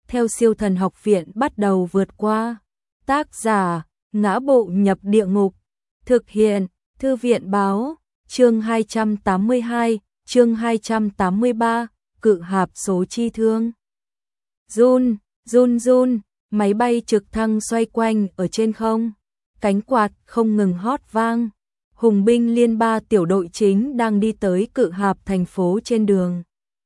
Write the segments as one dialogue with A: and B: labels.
A: theo siêu thần học viện bắt đầu vượt qua. Tác giả, Ngã Bộ Nhập Địa Ngục. Thực hiện, Thư viện Báo. Chương 282, chương 283, Cự hạp số chi thương. Run, máy bay trực thăng xoay quanh ở trên không. Cánh quạt không ngừng hót vang. Hùng binh liên 3 tiểu đội chính đang đi tới cự hạp thành phố trên đường.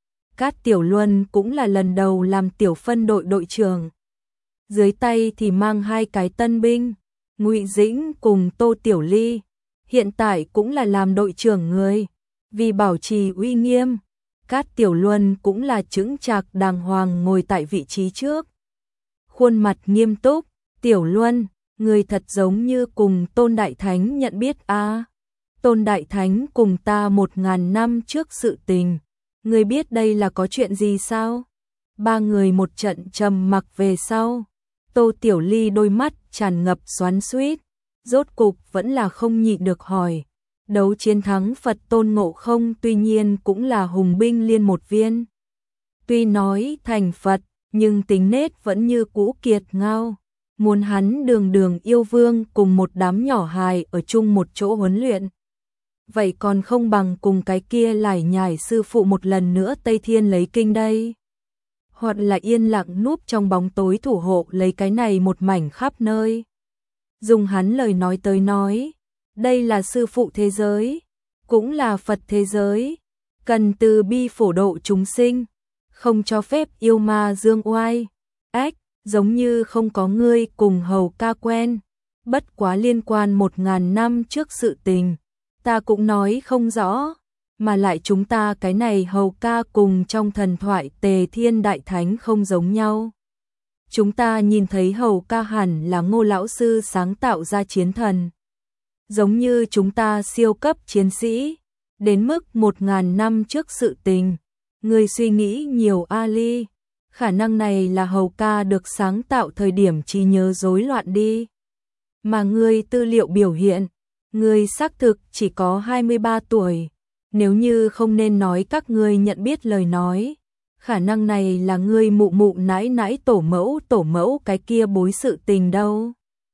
A: Cát Tiểu Luân cũng là lần đầu làm tiểu phân đội đội trưởng. Dưới tay thì mang 2 cái tân binh, Ngụy Dĩnh cùng Tô Tiểu Ly, hiện tại cũng là làm đội trưởng người. Vì bảo trì uy nghiêm, Cát Tiểu Luân cũng là chững chạc đàng hoàng ngồi tại vị trí trước. Khuôn mặt nghiêm túc, Tiểu Luân, người thật giống như cùng Tôn Đại Thánh nhận biết a. Tôn Đại Thánh cùng ta 1000 năm trước sự tình. Người biết đây là có chuyện gì sao? 3 người một trận trầm mặc về sau. Tô Tiểu Ly đôi mắt tràn ngập xoắn xuýt, rốt cục vẫn là không nhịn được hỏi. Đấu chiến thắng Phật Tôn Ngộ Không tuy nhiên cũng là hùng binh liên một viên. Tuy nói thành Phật, nhưng tính nết vẫn như cũ kiệt ngao. Muốn hắn đường yêu vương cùng một đám nhỏ hài ở chung một chỗ huấn luyện. Vậy còn không bằng cùng cái kia lải nhải sư phụ một lần nữa Tây Thiên lấy kinh đây. Hoặc là yên lặng núp trong bóng tối thủ hộ lấy cái này một mảnh khắp nơi. Dùng hắn lời nói tới nói, đây là sư phụ thế giới, cũng là Phật thế giới, cần từ bi phổ độ chúng sinh, không cho phép yêu ma dương oai. Ách, giống như không có ngươi cùng hầu ca quen, bất quá liên quan 1000 năm trước sự tình, ta cũng nói không rõ, mà lại chúng ta cái này hầu ca cùng trong thần thoại Tề Thiên Đại Thánh không giống nhau. Chúng ta nhìn thấy hầu ca hẳn là Ngô lão sư sáng tạo ra chiến thần. Giống như chúng ta siêu cấp chiến sĩ, đến mức 1000 năm trước sự tình, người suy nghĩ nhiều Ali, khả năng này là hầu ca được sáng tạo thời điểm trí nhớ rối loạn đi. Mà người tư liệu biểu hiện, người xác thực chỉ có 23 tuổi, nếu như không nên nói các ngươi nhận biết lời nói, khả năng này là người mụ mụ nãi nãi tổ mẫu cái kia bối sự tình đâu.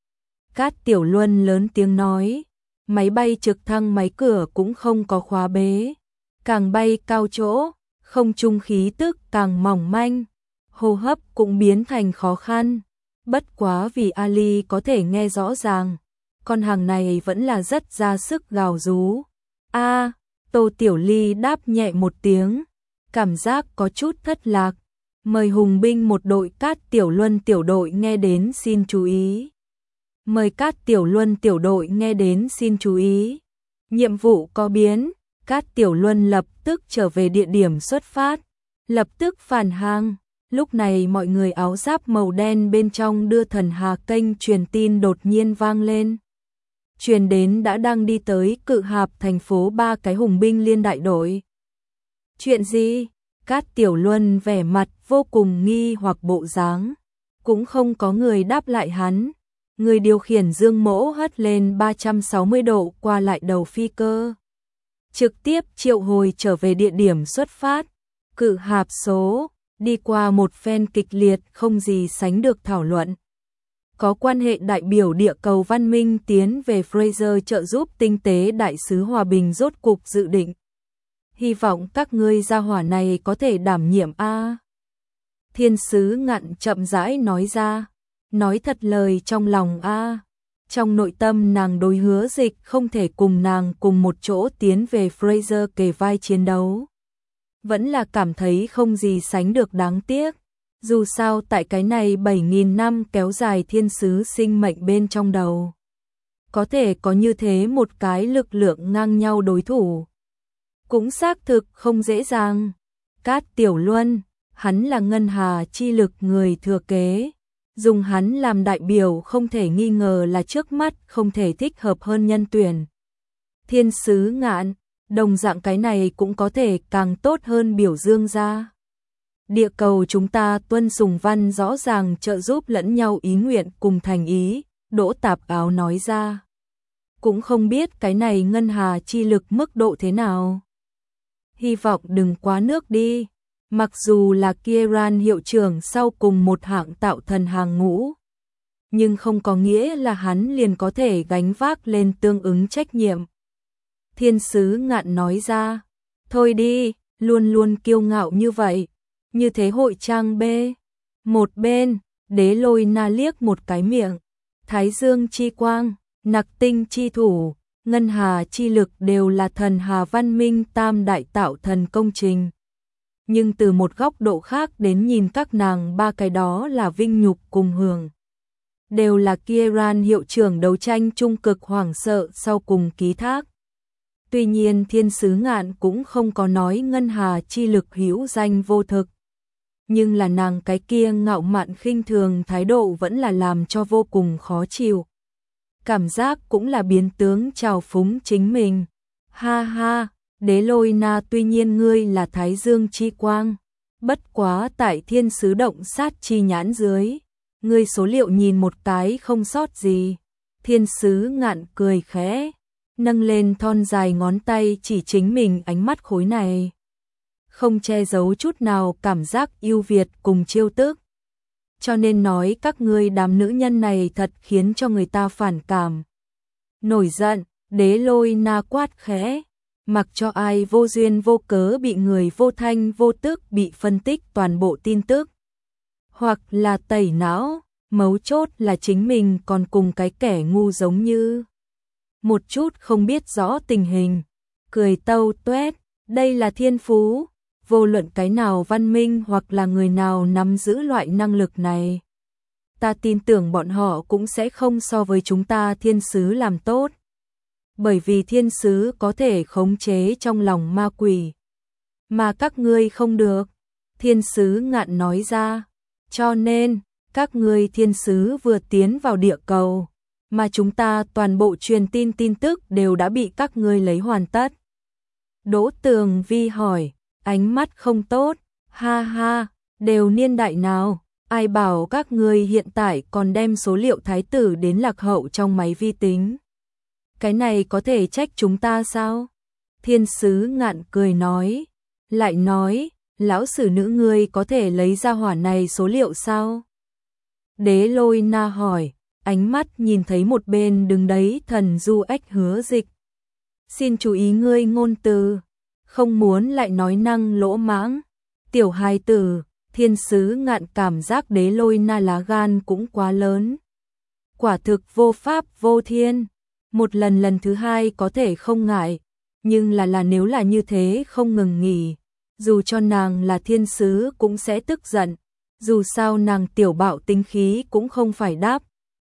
A: Cát Tiểu Luân lớn tiếng nói, máy bay trực thăng máy cửa cũng không có khóa bế, càng bay cao chỗ, không trung khí tức càng mỏng manh, hô hấp cũng biến thành khó khăn. Bất quá vì Ali có thể nghe rõ ràng, con hàng này vẫn là rất ra sức gào rú. A, Tô Tiểu Ly đáp nhẹ một tiếng, cảm giác có chút thất lạc. Mời hùng binh một đội Cát Tiểu Luân tiểu đội nghe đến xin chú ý. Mời Cát Tiểu Luân tiểu đội nghe đến xin chú ý. Nhiệm vụ có biến, Cát Tiểu Luân lập tức trở về địa điểm xuất phát, lập tức phản hàng. Lúc này mọi người áo giáp màu đen bên trong đưa thần hà kênh truyền tin đột nhiên vang lên. Truyền đến đã đang đi tới cự hạp thành phố 3 cái hùng binh liên đại đội. Chuyện gì? Cát Tiểu Luân vẻ mặt vô cùng nghi hoặc bộ dáng, cũng không có người đáp lại hắn. Người điều khiển dương mỗ hất lên 360 độ qua lại đầu phi cơ, trực tiếp triệu hồi trở về địa điểm xuất phát. Cự hạp số, đi qua một phen kịch liệt không gì sánh được thảo luận. Có quan hệ đại biểu địa cầu văn minh tiến về Fraser trợ giúp tinh tế đại sứ hòa bình rốt cục dự định. Hy vọng các ngươi gia hỏa này có thể đảm nhiệm a. Thiên sứ Ngạn chậm rãi nói ra, nói thật lời trong lòng a. Trong nội tâm nàng đối Hứa Dịch không thể cùng nàng cùng một chỗ tiến về Fraser kề vai chiến đấu, vẫn là cảm thấy không gì sánh được đáng tiếc. Dù sao tại cái này 7000 năm kéo dài thiên sứ sinh mệnh bên trong đầu, có thể có như thế một cái lực lượng ngang nhau đối thủ, cũng xác thực không dễ dàng. Cát Tiểu Luân, hắn là ngân hà chi lực người thừa kế, dùng hắn làm đại biểu không thể nghi ngờ là trước mắt không thể thích hợp hơn nhân tuyển. Thiên sứ Ngạn, đồng dạng cái này cũng có thể càng tốt hơn biểu dương ra. Địa cầu chúng ta tuân sùng văn rõ ràng trợ giúp lẫn nhau ý nguyện cùng thành ý, Đỗ Tạp Áo nói ra. Cũng không biết cái này ngân hà chi lực mức độ thế nào. Hy vọng đừng quá nước đi. Mặc dù là Kieran hiệu trưởng sau cùng một hạng tạo thần hàng ngũ, nhưng không có nghĩa là hắn liền có thể gánh vác lên tương ứng trách nhiệm. Thiên sứ Ngạn nói ra, thôi đi, luôn luôn kiêu ngạo như vậy, như thế hội trang B. Một bên, Đế Lôi Na liếc một cái miệng, Thái Dương chi quang, Nặc tinh chi thủ, Ngân hà chi lực đều là thần hà văn minh tam đại tạo thần công trình. Nhưng từ một góc độ khác đến nhìn các nàng ba cái đó là vinh nhục cùng hưởng. Đều là Kieran hiệu trưởng đấu tranh trung cực hoảng sợ sau cùng ký thác. Tuy nhiên Thiên sứ Ngạn cũng không có nói ngân hà chi lực hữu danh vô thực. Nhưng là nàng cái kia ngạo mạn khinh thường thái độ vẫn là làm cho vô cùng khó chịu. Cảm giác cũng là biến tướng trào phúng chính mình. Ha ha, Đế Lôi Na, tuy nhiên ngươi là Thái Dương chi quang, bất quá tại thiên sứ động sát chi nhãn dưới, ngươi số liệu nhìn một cái không sót gì. Thiên sứ Ngạn cười khẽ, nâng lên thon dài ngón tay chỉ chính mình ánh mắt khối này. Không che giấu chút nào cảm giác yêu Việt cùng chiêu tức. Cho nên nói các ngươi đám nữ nhân này thật khiến cho người ta phản cảm. Nổi giận, Đế Lôi Na quát khẽ, mặc cho ai vô duyên vô cớ bị người vô thanh vô tức bị phân tích toàn bộ tin tức. Hoặc là tẩy não, mấu chốt là chính mình còn cùng cái kẻ ngu giống như. Một chút không biết rõ tình hình, cười tâu tuét, đây là thiên phú. Vô luận cái nào văn minh hoặc là người nào nắm giữ loại năng lực này, ta tin tưởng bọn họ cũng sẽ không so với chúng ta thiên sứ làm tốt. Bởi vì thiên sứ có thể khống chế trong lòng ma quỷ, mà các ngươi không được. Thiên sứ Ngạn nói ra, cho nên, các ngươi thiên sứ vừa tiến vào địa cầu, mà chúng ta toàn bộ truyền tin tức đều đã bị các ngươi lấy hoàn tất. Đỗ Tường Vi hỏi, ánh mắt không tốt, ha ha, đều niên đại nào, ai bảo các ngươi hiện tại còn đem số liệu thái tử đến lạc hậu trong máy vi tính. Cái này có thể trách chúng ta sao? Thiên sứ Ngạn cười nói, lại nói, lão sử nữ ngươi có thể lấy ra hỏa này số liệu sao? Đế Lôi Na hỏi, ánh mắt nhìn thấy một bên đứng đấy thần du ếch Hứa Dịch. Xin chú ý ngươi ngôn từ, không muốn lại nói năng lỗ mãng. Tiểu hài tử, thiên sứ Ngạn cảm giác Đế Lôi Na lá gan cũng quá lớn. Quả thực vô pháp vô thiên. Một lần thứ hai có thể không ngại, nhưng là nếu là như thế không ngừng nghỉ, dù cho nàng là thiên sứ cũng sẽ tức giận, dù sao nàng tiểu bạo tính khí cũng không phải đáp.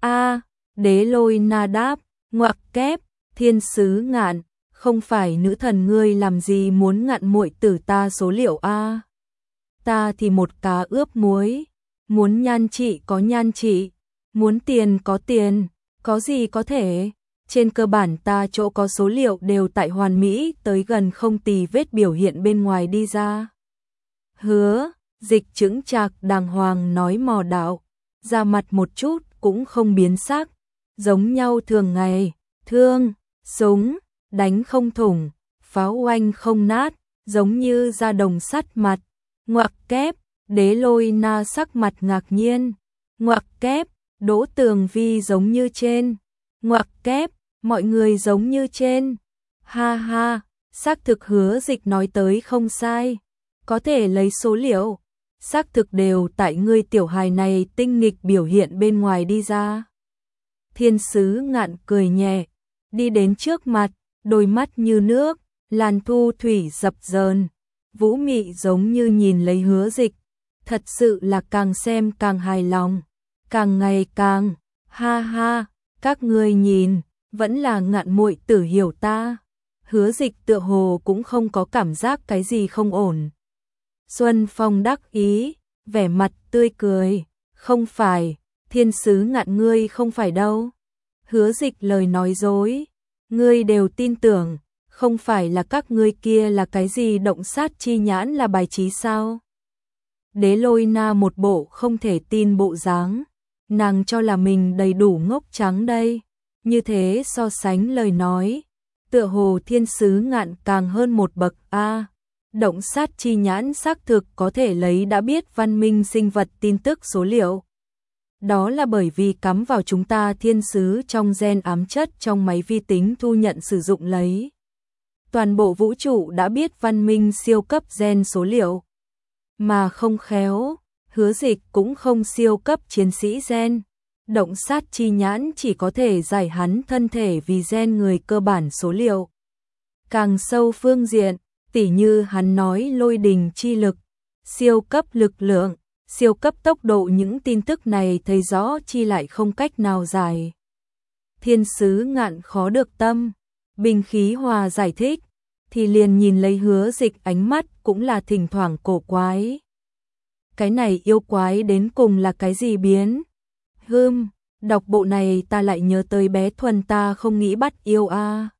A: Đế Lôi Na đáp, ngoặc kép, thiên sứ Ngạn, không phải nữ thần ngươi làm gì muốn ngạn muội tử ta số liệu a? Ta thì một cá ướp muối, muốn nhan trị có nhan trị, muốn tiền có tiền, có gì có thể. Trên cơ bản ta chỗ có số liệu đều tại hoàn mỹ tới gần không tì vết biểu hiện bên ngoài đi ra. Hứa Dịch chững chạc đàng hoàng nói mò đạo, ra mặt một chút cũng không biến sắc, giống nhau thường ngày, thương, súng, đánh không thủng, pháo oanh không nát, giống như da đồng sắt mặt. Ngoặc kép, Đế Lôi Na sắc mặt ngạc nhiên. Ngoặc kép, Đỗ Tường Vi giống như trên. Ngoặc kép, mọi người giống như trên. Ha ha, xác thực Hứa Dịch nói tới không sai. Có thể lấy số liệu, xác thực đều tại ngươi tiểu hài này tinh nghịch biểu hiện bên ngoài đi ra. Thiên sứ Ngạn cười nhẹ, đi đến trước mặt, đôi mắt như nước, làn thu thủy dập dờn, vũ mị giống như nhìn lấy Hứa Dịch. Thật sự là càng xem càng hài lòng, càng ngày càng, ha ha, các ngươi nhìn, vẫn là Ngạn muội tử hiểu ta. Hứa Dịch tựa hồ cũng không có cảm giác cái gì không ổn. Xuân Phong đắc ý, vẻ mặt tươi cười, không phải, thiên sứ Ngạn ngươi không phải đâu. Hứa Dịch lời nói dối, ngươi đều tin tưởng, không phải là các ngươi kia là cái gì động sát chi nhãn là bài trí sao? Đế Lôi Na một bộ không thể tin bộ dáng, nàng cho là mình đầy đủ ngốc trắng đây. Như thế so sánh lời nói, tựa hồ thiên sứ Ngạn càng hơn một bậc a. Động sát chi nhãn xác thực có thể lấy đã biết văn minh sinh vật tin tức số liệu. Đó là bởi vì cắm vào chúng ta thiên sứ trong gen ám chất trong máy vi tính thu nhận sử dụng lấy. Toàn bộ vũ trụ đã biết văn minh siêu cấp gen số liệu. Mà không khéo, Hứa Dịch cũng không siêu cấp chiến sĩ gen. Động sát chi nhãn chỉ có thể giải hắn thân thể vì gen người cơ bản số liệu. Càng sâu phương diện, tỉ như hắn nói lôi đình chi lực, siêu cấp lực lượng, siêu cấp tốc độ, những tin tức này thấy rõ chi lại không cách nào giải. Thiên sứ Ngạn khó được tâm, Bình Khí Hòa giải thích, thì liền nhìn lấy Hứa Dịch, ánh mắt cũng là thỉnh thoảng cổ quái. Cái này yêu quái đến cùng là cái gì biến? Đọc bộ này ta lại nhớ tới bé Thuần, ta không nghĩ bắt yêu a.